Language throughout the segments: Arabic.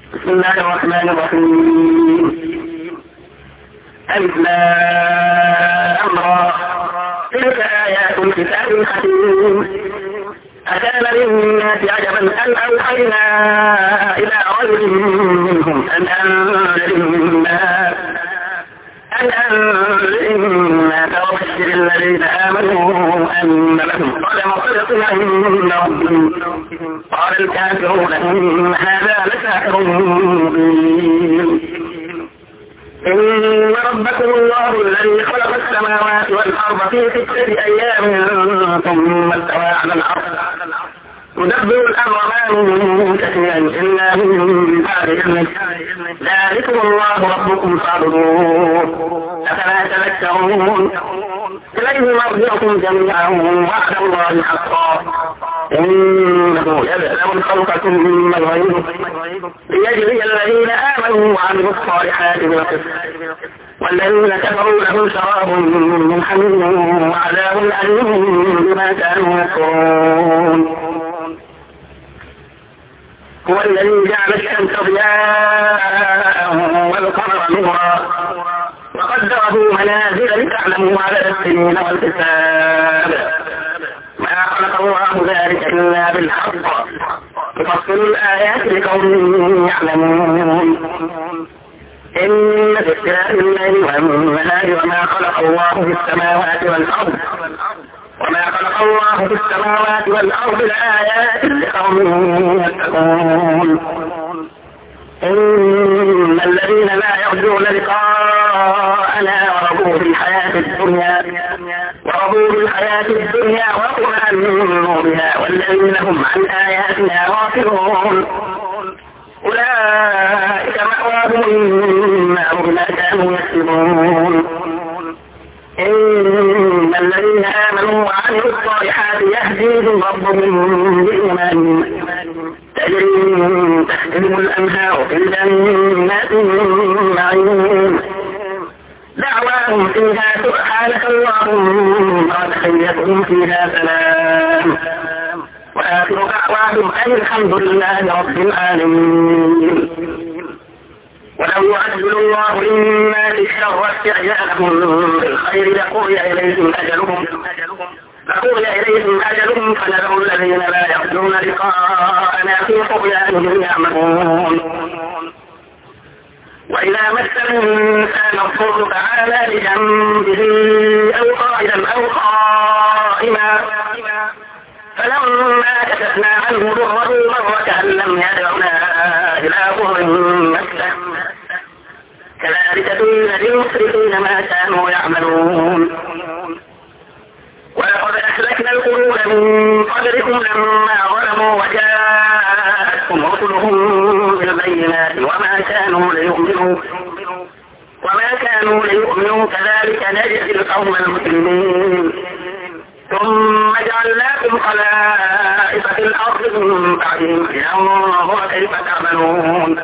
بسم الله الرحمن الرحيم. ألف لام را تلك آيات الكتاب الحكيم. أكان للناس عجبا أن أوحينا إلى رجل منهم أن أنذر الناس وبشر الذين آمنوا أن لهم قدم صدق عند ربهم. قال الكافرون إن هذا لساحر مبين. إن ربكم الله الذي خلق السماوات والأرض في 6 أيام ثم استوى على العرش يدبر الأمر ما من شيء إلا من بعد إذنه. ذلكم الله ربكم فاعبدوه أفلا تذكرون. إليه مرجعكم جميعا وعد الله حقا إنه يبدأ الخلق ثم يعيده ليجزي الذين آمنوا وعملوا الصالحات بالقسط والذين كفروا لهم شراب من حميم وعذاب أليم بما كانوا يكفرون. هو الذي جعل الشمس ضياء والقمر نورا وقدره منازل لتعلموا عدد السنين والحساب. ما خلق الله ذلك إلا بالحق يفصل الآيات لقوم يعلمون. إن في اختلاف الليل والنهار وما خلق الله في السماوات والأرض لآيات لقوم يتقون. إن الذين لا يرجون لقاءنا ورضوا بالحياة الدنيا واطمأنوا بها والذين هم عن آياتنا غافلون أولئك مأواهم النار بما كانوا يكسبون. إن الذين آمنوا وعملوا الصالحات يهديهم ربهم بإيمانهم تجري من تحتهم الأنهار في جنات النعيم دعواهم فيها سبحانك اللهم وتحيتهم فيها سلام وآخر دعواهم أن الحمد لله رب العالمين. ولو يعجل الله للناس الشر استعجالهم بالخير لقضي إليهم أجلهم فنذر الذين لا يرجون لقاءنا في طغيانهم يعمهون. وإذا مس الإنسان الضر تعالى لجنبه أو قائلا أو قائما فلما كشفنا عنه ضره مر كأن لم يدعنا إلى ضر مسه كذلك زين للمسرفين ما كانوا يعملون. ولقد أهلكنا القرون من قبلكم لما ظلموا وجاءتهم رسلهم بالبينات وما كانوا ليؤمنوا كذلك نجزي القوم المسلمين. ثم جعلناكم خلائف في الأرض من بعدهم لننظر كيف تعملون.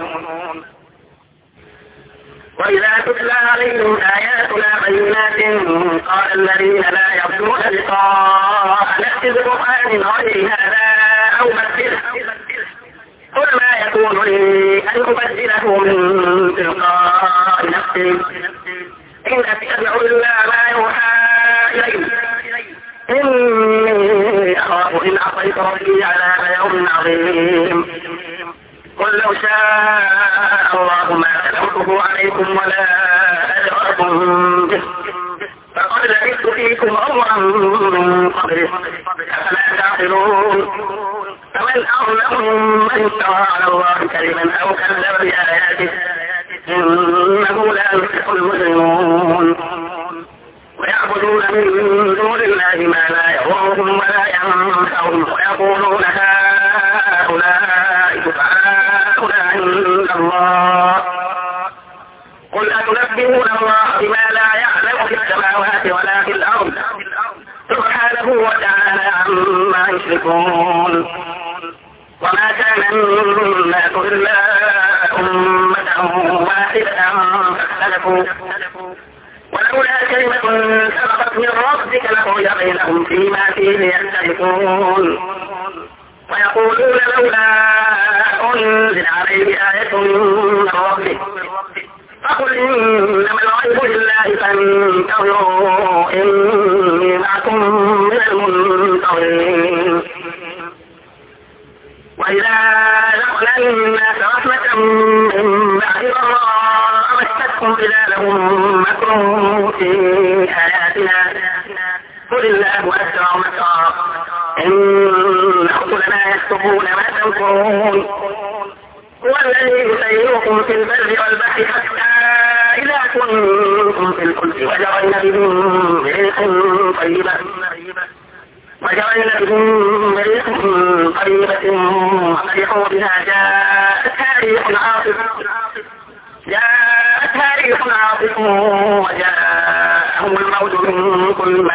وإذا تتلى عليهم آياتنا بينات قال الذين لا يرجون لقاء نأتي بقرآن غير هذا أو بدله قل ما يكون لي أن أبدله من تلقاء نفسي إن أتبع إلا ما يوحى إلي إني أخاف إن عصيت ربي عذاب يوم عظيم. قل لو شاء الله ما تلوته عليكم ولا أدركم به فقد لبثت فيكم عمرا من قبله أفلا تعقلون. فمن أظلم من افترى على الله كذبا أو كذب بآياته إنه لا يفلح المجرمون. ويعبدون من دون الله ما لا يضرهم ولا ينفعهم ويقولون هؤلاء شفعاؤنا عند الله قل أتنبئون الله بما لا يعلم في السماوات ولا في الأرض سبحانه وتعالى عما يشركون. وما كان الناس إلا أمة واحدة فاختلفوا ولولا كلمة سبقت من ربك لقضي بينهم فيما فيه يختلفون. ويقولون لولا أنزل عليه آية من ربه فقل إنما الغيب لله فانتظروا إني معكم من المنتظرين. وإذا ذقنا الناس رحمة من بعد ضراء مستهم إذا لهم مكر في آياتنا قل الله أسرع مكرا إن رسلنا يكتبون ما تمكرون. هو الذي يسيركم في البر والبحر حتى إذا كنتم في الفلك وجرين بهم بريح طيبة وفرحوا بها جاءتها ريح عاصف وجاءهم الموت من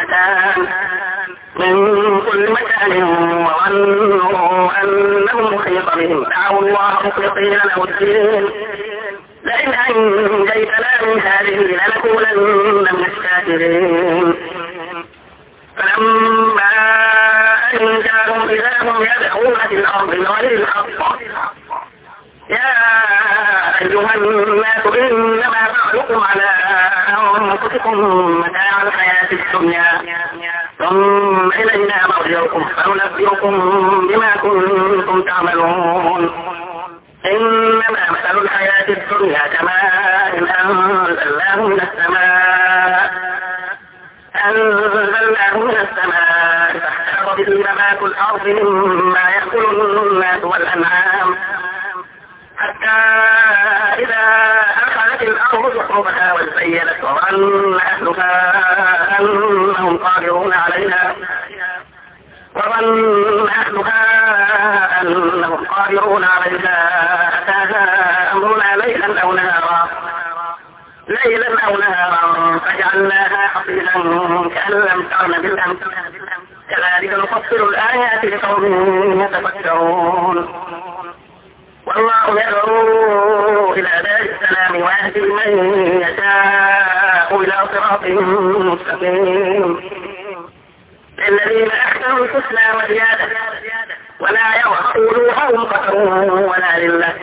كل مكان وظنوا أنهم محيط بهم دعوا الله مخلصين له الدين لئن أنجيتنا من هذه لنكونن من الشاكرين. فلما أنجاهم إذا هم يدعون في الأرض بغير الحق يا أيها الناس إنما بعضكم على أنفسكم متاع الحياة الدنيا ثم إلينا مرجعكم فننبئكم بما كنتم تعملون. إنما مثل الحياة الدنيا كماء أنزلناه من السماء فاختلط به نبات الأرض مما يأكل الناس والأنعام حتى إذا أخذت الأرض زخرفها وزينت وظن أهلها أنهم قادرون عليها أتاها أمرنا ليلا أو نهارا فجعلناها حصيدا كأن لم تغن بالأمس كذلك نفصل الآيات لقوم يتفكرون. والله يدعو إلى دار السلام ويهدي من يشاء إلى صراط مستقيم. للذين أحسنوا الحسنى وزيادة ولا يرهق وجوههم قتر ولا ذلة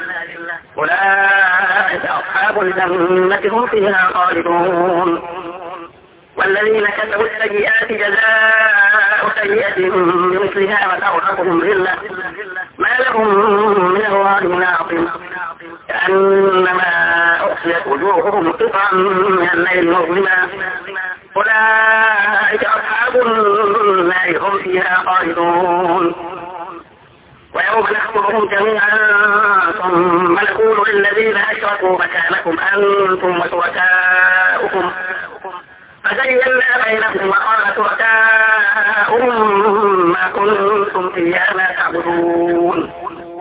أولئك أصحاب الجنة هم فيها خالدون. والذين كسبوا السيئات جزاء سيئة بمثلها وترهقهم ذلة ما لهم من الله من عاصم كأنما أغشيت وجوههم قطعا من الليل مظلما أولئك أصحاب النار هم فيها خالدون. ويوم نحشرهم جميعا ثم نقول للذين أشركوا مكانكم أنتم وشركاؤكم فزينا بينهم وقال شركاؤهم ما كنتم إيانا تعبدون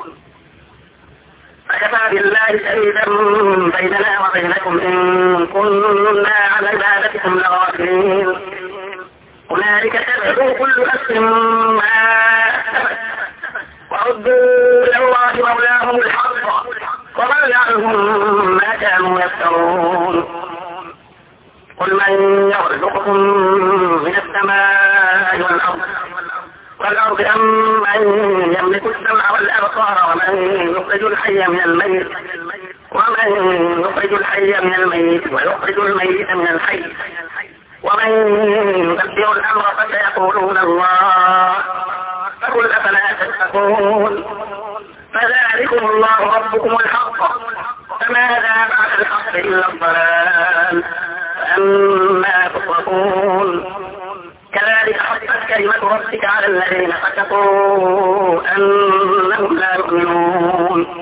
فكفى بالله شهيدا بيننا وبينكم إن كنا عن عبادتكم لغافلين. هنالك تبعوا كل نفس ما كسبت وردوا إلى الله مولاهم الحق وضل عنهم ما كانوا يفترون. قل من يرزقكم من السماء والأرض أم من يملك السمع والأبصار ومن يخرج الحي من الميت ويخرج الميت من الحي ومن يدبر الأمر فسيقولون الله فقل أفلا تتقون. فذلكم الله ربكم الحق فماذا بعد الحق إلا الضلال فأما تصرفون. كذلك حقت كلمة ربك على الذين فسقوا أنهم لا يؤمنون.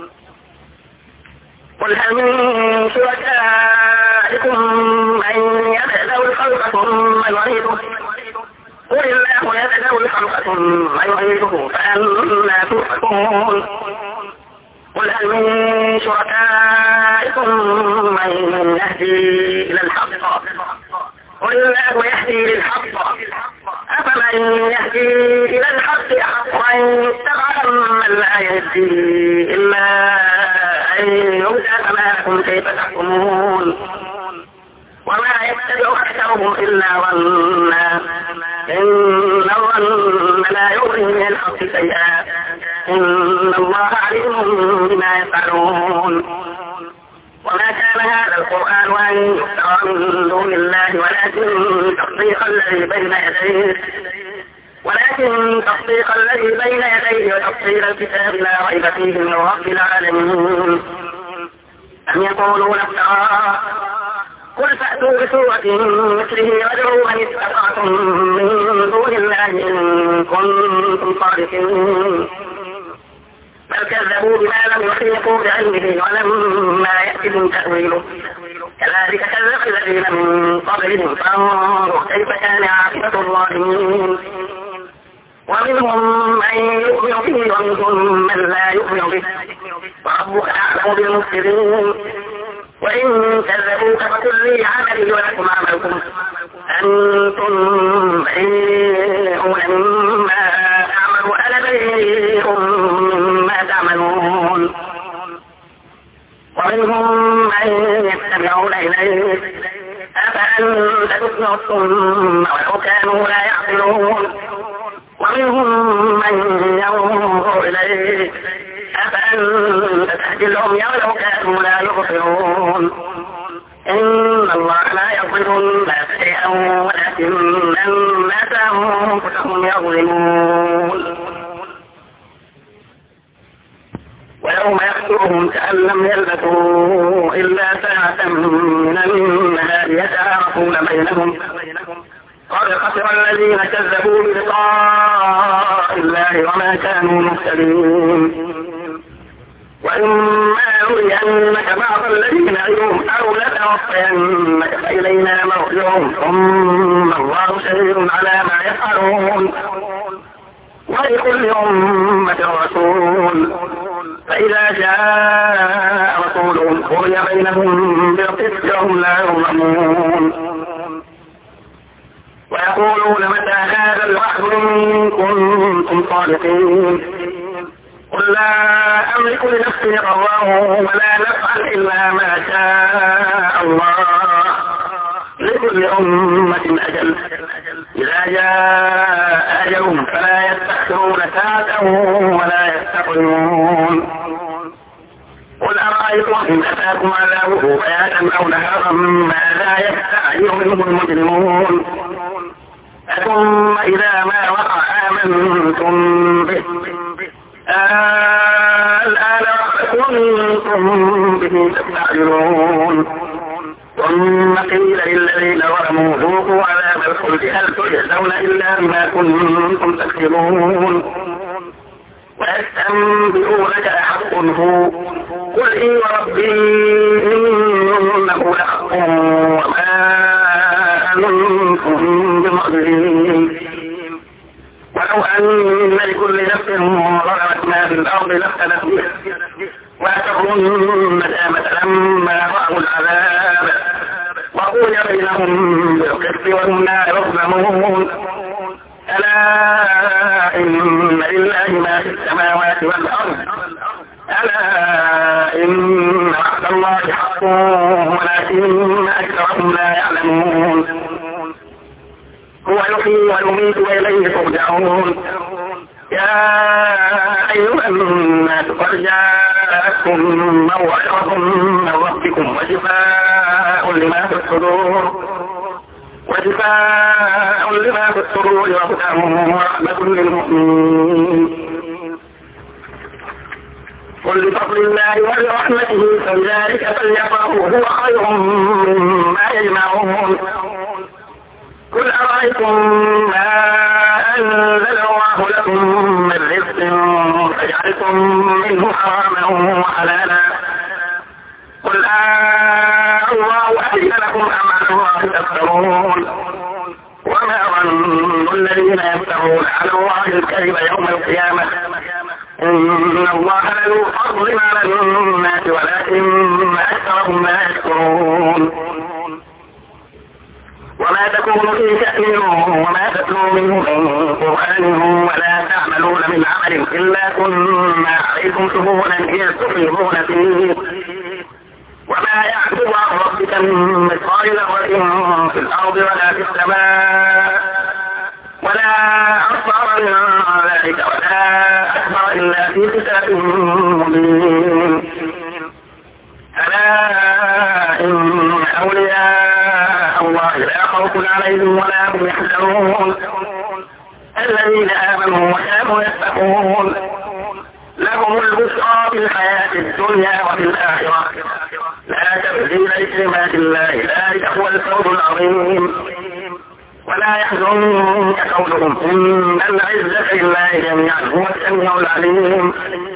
قل هل من شركائكم من يبدأ الخلق ثم يعيده قل الله يبدأ الخلق ثم يعيده فأنا تؤفكون. قل هل من شركائكم من يهدي إلى الحق قل الله يهدي للحق أفمن يهدي إلى الحق أحق أن يتبع من لا يهدي إلا أن يهدى فما لكم كيف تحكمون. وما يتبع أكثرهم إلا ظنا إن الظن لا يغني من الحق شيئا إن الله عليم بما يفعلون. وما كان هذا القرآن أن يفترى من دون الله ولكن تصديق الذي بين يديه وتفصيل الكتاب لا ريب فيه من رب العالمين. أم يقولون افتراه قل فأتوا بسورة مثله وادعوا من استطعتم من دون الله إن كنتم صادقين. بل كذبوا بما لم يحيطوا بعلمه ولما يأتهم تأويله كذلك كذب الذين من قبلهم فانظر كيف كان عاقبة الظالمين. ومنهم من يؤمن به ومنهم من لا يؤمن به وربك أعلم بالمفسدين. وإن كذبوك فقل لي عملي ولكم عملكم أنتم بريئون مما أعمل وأنا بريء مما تعملون. ومنهم من يستمعون إليك أفأنت تسمع الصم ولو كانوا لا يعقلون. ومنهم من ينظر إليك أفأنت تهدي العمي ولو كانوا لا يبصرون. إن الله لا يضل الناس شيئا ولكن الناس أنفسهم يظلمون. ويوم يحشرهم كأن لم يلبثوا إلا ساعة من النهار يتعارفون بينهم قد خسر الذين كذبوا بلقاء الله وما كانوا مهتدين. وإما نرينك بعض الذين نعدهم أو لنتوفينك فإلينا مرجعهم ثم الله شهيد على ما يفعلون. ولكل أمة رسول فإذا جاء رسولهم قضي بينهم بالقسط وهم لا يظلمون. ويقولون متى هذا الوعد إن كنتم صادقين. قل لا أملك لنفسي ضرا ولا نفعا إلا ما شاء الله لكل أمة أجل إذا جاء أجلهم فلا يستأخرون ساعة ولا يستقدمون. قل أرأيتم إن أتاكم عذابه بياتا أو نهارا ماذا يستعجل منه المجرمون. ثم إذا ما وقع آمنتم به الآن كنتم به تستعجلون. ثم قيل للذين ظلموا ذوقوا عذاب الخلد هل تجزون إلا بما كنتم تكسبون. ويستنبئونك أحق هو قل إي وربي إنه لحق وما أنتم بمعجزين. ولو أن لكل نفس ظلمت ما في الأرض لافتدت به وأسروا الندامة لما رأوا العذاب وقضي بينهم بالقسط وهم لا يظلمون. ألا إن لله ما في السماوات والأرض ألا إن وعد الله حق ولكن أكثرهم لا يعلمون. هو يحيي ويميت وإليه ترجعون. يا أيها الناس قد جاءتكم موعظة من ربكم وشفاء لما في الصدور وهدى ورحمة للمؤمنين. قل بفضل الله ولرحمته فلذلك فليفرحوا هو خير مما يجمعون. قل أرأيتم ما أنزل الله لكم من رزق فجعلتم منه حراما وحلالا قل الله أحل لكم أم على الله تفترون. وما ظن الذين يفترون على الله الكذب يوم القيامة إن الله لذو فضل على الناس ولكن أكثرهم لا يشكرون. وما تكون في شأن وما تتلو منه من قرآن ولا تعملون من عمل إلا كنا عليكم شهودا إذ تفيضون فيه وما يعزب عن ربك من مثقال ذرة في الأرض ولا في السماء ولا أصغر من ذلك ولا أكبر إلا في كتاب مبين. ألا إن أولياء الله لا خوف عليهم ولا هم يحزنون الذين آمنوا وكانوا يتقون لهم البشرى في الحياة الدنيا وفي الآخرة لا تبديل لكلمات الله ذلك هو الفوز العظيم. ولا يحزنك قولهم إن العزة لله جميعا هو السميع العليم.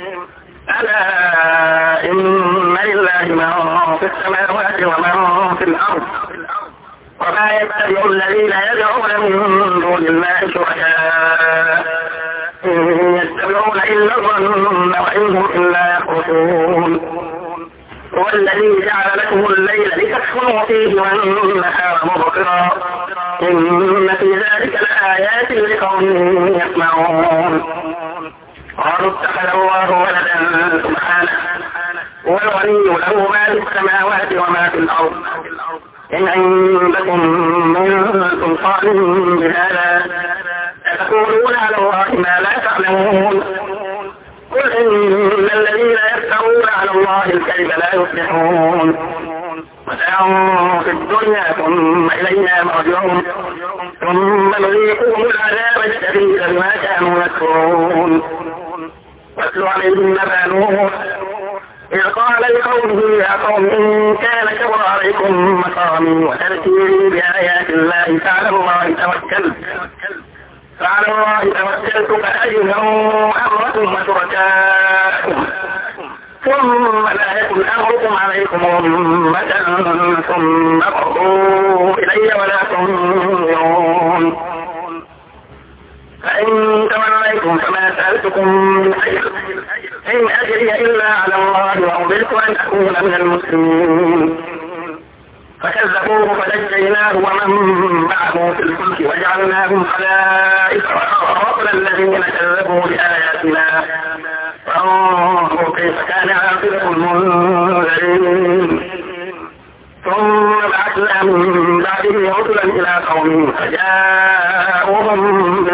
ألا إن لله من في السماوات ومن في الأرض وما يتبع الذين يدعون من دون الله شركاء إن يتبعون إلا الظن وإن هم إلا يخرصون. هو الذي جعل لكم الليل لتسكنوا فيه والنهار مبصرا إن في ذلك لآيات لقوم يسمعون. قالوا اتخذ الله ولدا سبحانه هو الغني له ما في السماوات وما في الأرض إن عندكم من سلطان بهذا أتقولون على الله ما لا تعلمون. قل إن الذين يفترون على الله الكذب لا يفلحون. متاع في الدنيا ثم إلينا مرجعون ثم نذيقهم العذاب الشديد بما كانوا يكفرون. واتل عليهم نبأ نوح إذ قال لقومه يا قوم إن كان كبر عليكم مقامي وتذكيري بآيات الله فعلى الله توكلت فأجمعوا أمركم وشركاءكم ثم لا يكن أمركم عليكم أمة ثم قضوا إلي ولا تنظرون. فإن توليتم فما سألتكم من خير إن أجري إلا على الله وأمرت أن أكون من المسلمين. فكذبوه فنجيناه ومن معه في الفلك وجعلناهم خلائف وأغرقنا الذين كذبوا بآياتنا فانظر كيف كان عاقبة المنذرين. ثم بعثنا من بعده رسلا إلى قومهم فجاءوهم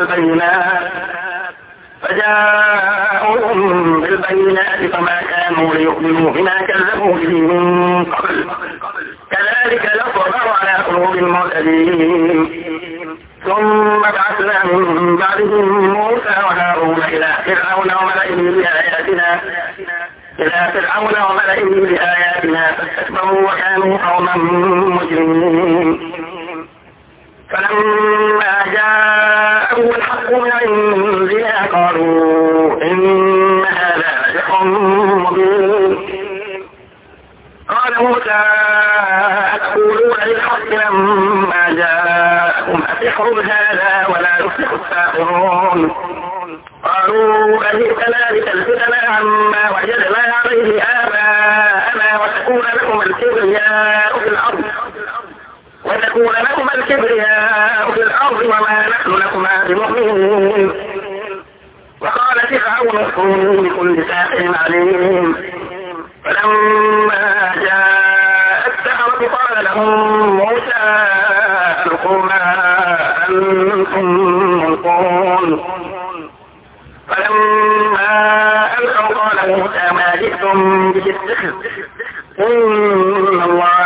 بالبينات فما كانوا ليؤمنوا بما كذبوا به من قبل كذلك نطبع على قلوب المعتدين. ثم بعثنا من بعدهم موسى وهارون إلى فرعون وملئه بآياتنا فاستكبروا وكانوا قوما مجرمين. فلما جاءوا الحق من عندنا قالوا إن هذا لسحر مبين. قال موسى أتقولون للحق لما جاءكم أسحر هذا ولا يفلح الساحرون. قالوا أجئتنا لتلفتنا عما وجدنا عليه آباءنا وتكون لكم الكبرياء في الأرض وما نحن لكما بمؤمنين. وقال فرعون ائتوني بكل ساحر عليم. فلما جاء السحرة قال لهم موسى ألقوا ما أنتم ملقون. فلما ألقوا قال موسى ما جئتم به السحر إن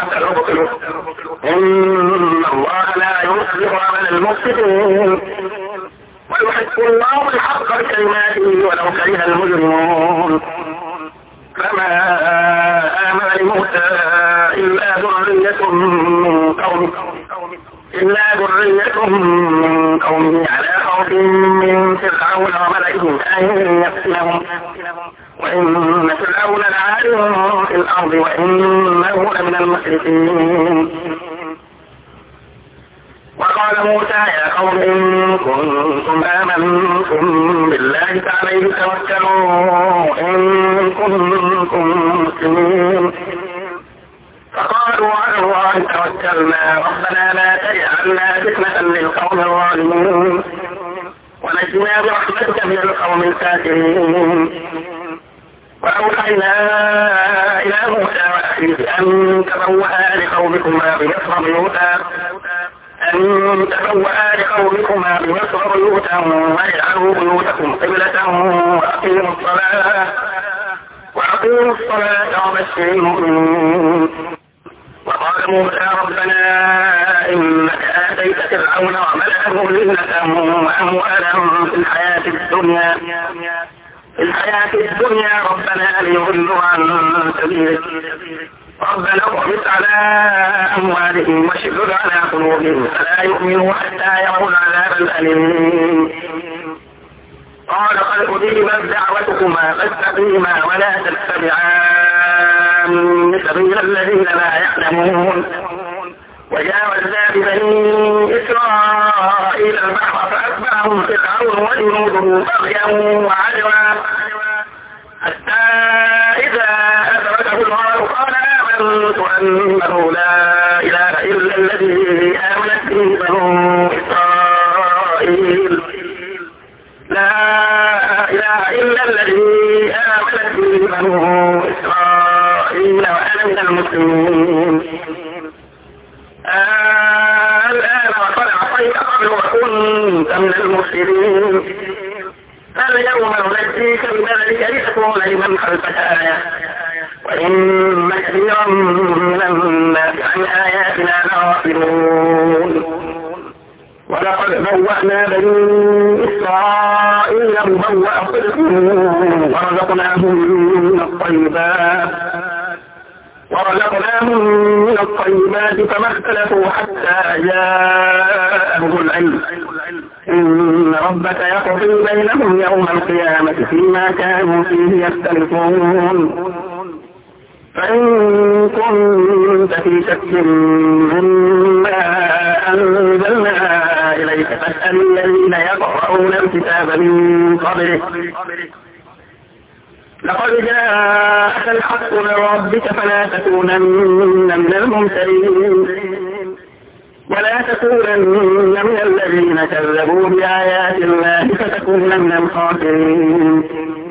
الله لا يصلح عمل المفسدين ويحق الله الحق بكلماته ولو كره المجرمون. فما آمن لموسى إلا ذرية من قومه على خوف من فرعون وملئهم أن يفتنهم وإن فرعون لعال في الأرض وإنه لمن المسرفين. وقال موسى يا قوم إن كنتم آمنتم بالله فعليه توكلوا إن كنتم مسلمين. فقالوا على الله توكلنا ربنا لا تجعلنا فتنة للقوم الظالمين ونجنا برحمتك من القوم الكافرين. وأوحينا إلى موسى وأخيه أن تبوأ لقومكما بمصر بيوتا أن تبوأ لقومكما بمصر بيوتا واجعلوا بيوتكم قبلة وأقيموا الصلاة وبشر المؤمنين. وقال موسى ربنا إنك آتيت فرعون وملأه زينة وأموالا في الحياة الدنيا ربنا ليضلوا عن سبيلك ربنا اطمس على أموالهم واشدد على قلوبهم فلا يؤمنوا حتى يروا العذاب الأليم. قال قد أجيبت دعوتكما فاستقيما ولا تتبعان سبيل الذين لا يعلمون. وجاوزنا ببني إسرائيل البحر فأتبعهم فرعون وجنوده بغيا وعدوا حتى إذا أدركه الغرق قال آمنت أنه لا إله إلا الذي آمنت به بنو إسرائيل وأنا من المسلمين. الآن وقد عصيت قبل وكنت من المفسدين فاليوم ننجيك ببدنك لتكون لمن خلفك آية وإن كثيرا من الناس عن آياتنا لغافلون. ولقد بوأنا بني إسرائيل مبوأ صدق ورزقناهم من الطيبات فما اختلفوا حتى جاءهم العلم إن ربك يقضي بينهم يوم القيامة فيما كانوا فيه يختلفون. فإن كنت في شك مما أنزلنا إليك فاسأل الذين يقرؤون الكتاب من قبلك لقد جاءك الحق من ربك فلا تكونن من الممترين ولا تكونن من الذين كذبوا بآيات الله فتكون من الخاسرين.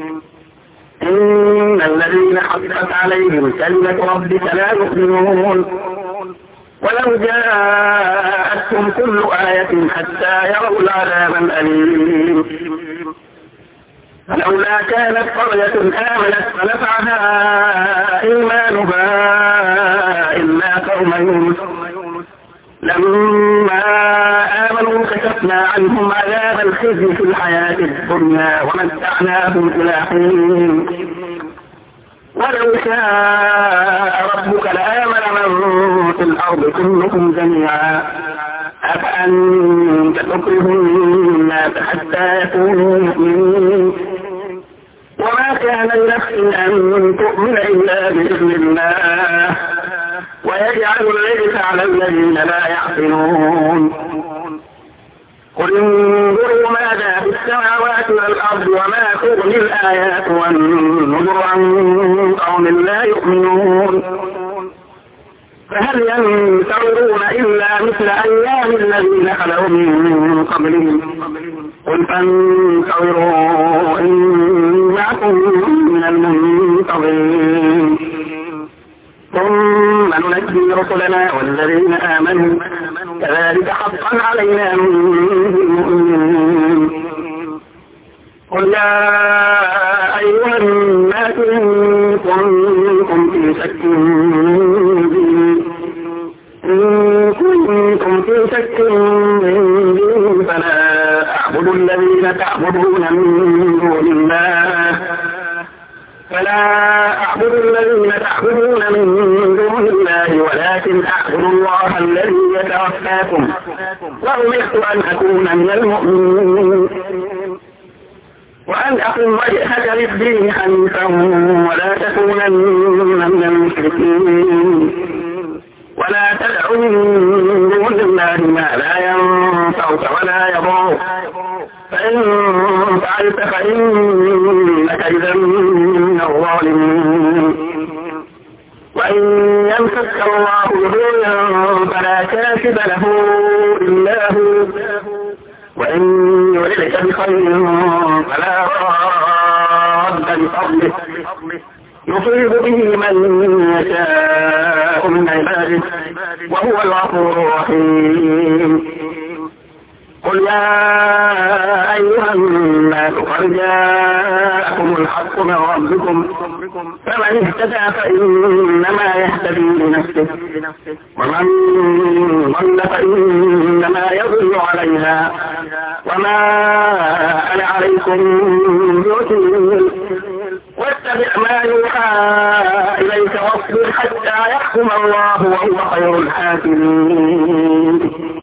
إن الذين حقت عليهم كلمة ربك لا يؤمنون ولو جاءتهم كل آية حتى يروا العذاب الأليم. فلولا كانت قرية آمنت فنفعها إيمانها إلا قوم يونس لما آمنوا كشفنا عنهم عذاب الخزي في الحياة الدنيا ومتعناهم إلى حين. ولو شاء ربك لآمن من في الأرض كلهم جميعا أفأنت تكره الناس حتى يكونوا مؤمنين وما كان لنفس أن تؤمن إلا بإذن الله ويجعل الرجس على الذين لا يعقلون. قل انظروا ماذا في السماوات والأرض وما تغني الآيات والنذر عن قوم لا يؤمنون فهل ينتظرون إلا مثل أيام الذين خلوا من قبلهم قل فانتظروا إني معكم من المنتظرين ثم ننجي رسلنا والذين آمنوا كذلك حقا علينا المؤمنين. قل يا أيها الناس إن كنتم في شك من دين فلا أعبد الذين تعبدون من دون الله ولكن أعبد الله الذي يتوفاكم وأمرت أن أكون من المؤمنين وأن أقم وجهك للدين حنيفا ولا تكونن من المشركين ولا تدع من دون الله ما لا ينفعك ولا يضرك فإن فعلت فإنك إذا من الظالمين. وإن يمسك الله بضر فلا كاشف له إلا هو وإن يردك بخير فلا راد لفضله يصيب به من يشاء من عباده وهو الغفور الرحيم. يا أيها الناس قد جاءكم الحق من ربكم فمن اهتدى فإنما يهتدي لنفسه ومن ضل فإنما يضل عليها وما أنا عليكم بوكيل واتبع ما يوحى إليك واصبر حتى يحكم الله وهو خير الحاكمين.